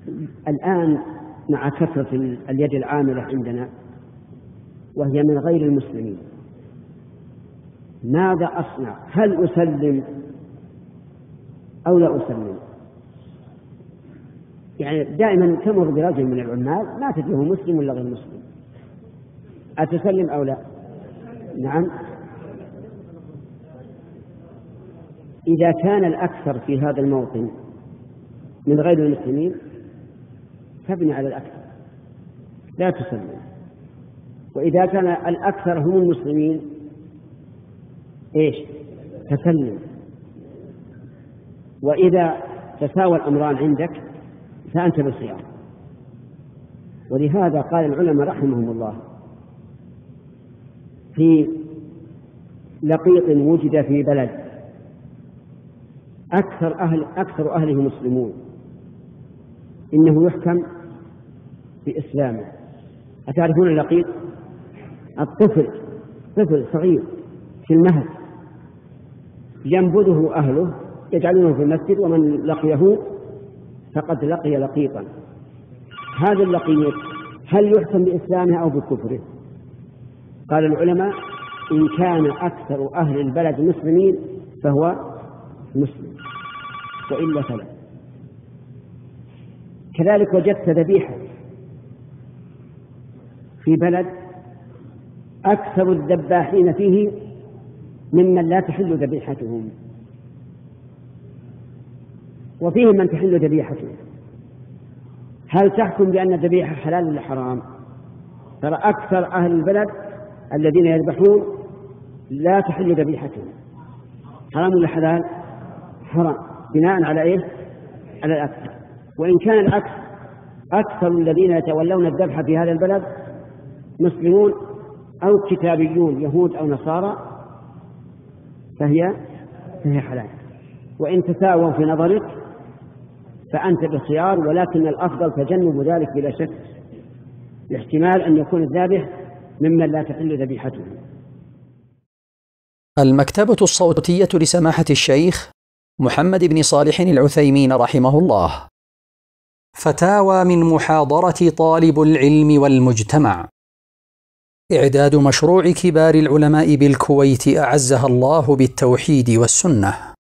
الآن مع كثرة اليد العاملة عندنا وهي من غير المسلمين، ماذا أصنع؟ هل أسلم أو لا أسلم؟ يعني دائما تمر برجل من العمال ما تدري هو مسلم ولا غير مسلم، أتسلم أو لا؟ نعم. إذا كان الأكثر في هذا الموطن من غير المسلمين فابني على الأكثر، لا تسلم. وإذا كان الأكثر هم المسلمين إيش؟ تسلم. وإذا تساوى الأمران عندك فأنت بالخيار. ولهذا قال العلماء رحمهم الله في لقيط وجد في بلد أكثر أهله مسلمون إنه يحكم بإسلامه. أتعرفون اللقيط؟ طفل صغير في المهد ينبذه أهله يجعلونه في المسجد، ومن لقيه فقد لقي لقيطا. هذا اللقيط هل يحكم بإسلامه أو بكفره؟ قال العلماء إن كان أكثر أهل البلد مسلمين فهو مسلم، وإلا فلا. كذلك وجدت ذبيحة في بلد أكثر الذباحين فيه ممن لا تحل ذبيحتهم، وفيهم من تحل ذبيحته. هل تحكم بأن الذبيحة حلال ولا حرام؟ ترى أكثر أهل البلد الذين يذبحون لا تحل ذبيحتهم، حرام ولا حلال؟ حرام، بناء على إيه؟ على الأكثر. وإن كان العكس، أكثر الذين يتولون الذبح في هذا البلد مسلمون أو كتابيون يهود أو نصارى فهي حلال. وإن تساووا في نظرك فأنت بالخيار، ولكن الأفضل تجنب ذلك بلا شك، لاحتمال أن يكون الذابح ممن لا تحل ذبيحته. المكتبة الصوتية لسماحة الشيخ محمد بن صالح العثيمين رحمه الله. فتاوى من محاضرة طالب العلم والمجتمع. إعداد مشروع كبار العلماء بالكويت أعزها الله بالتوحيد والسنة.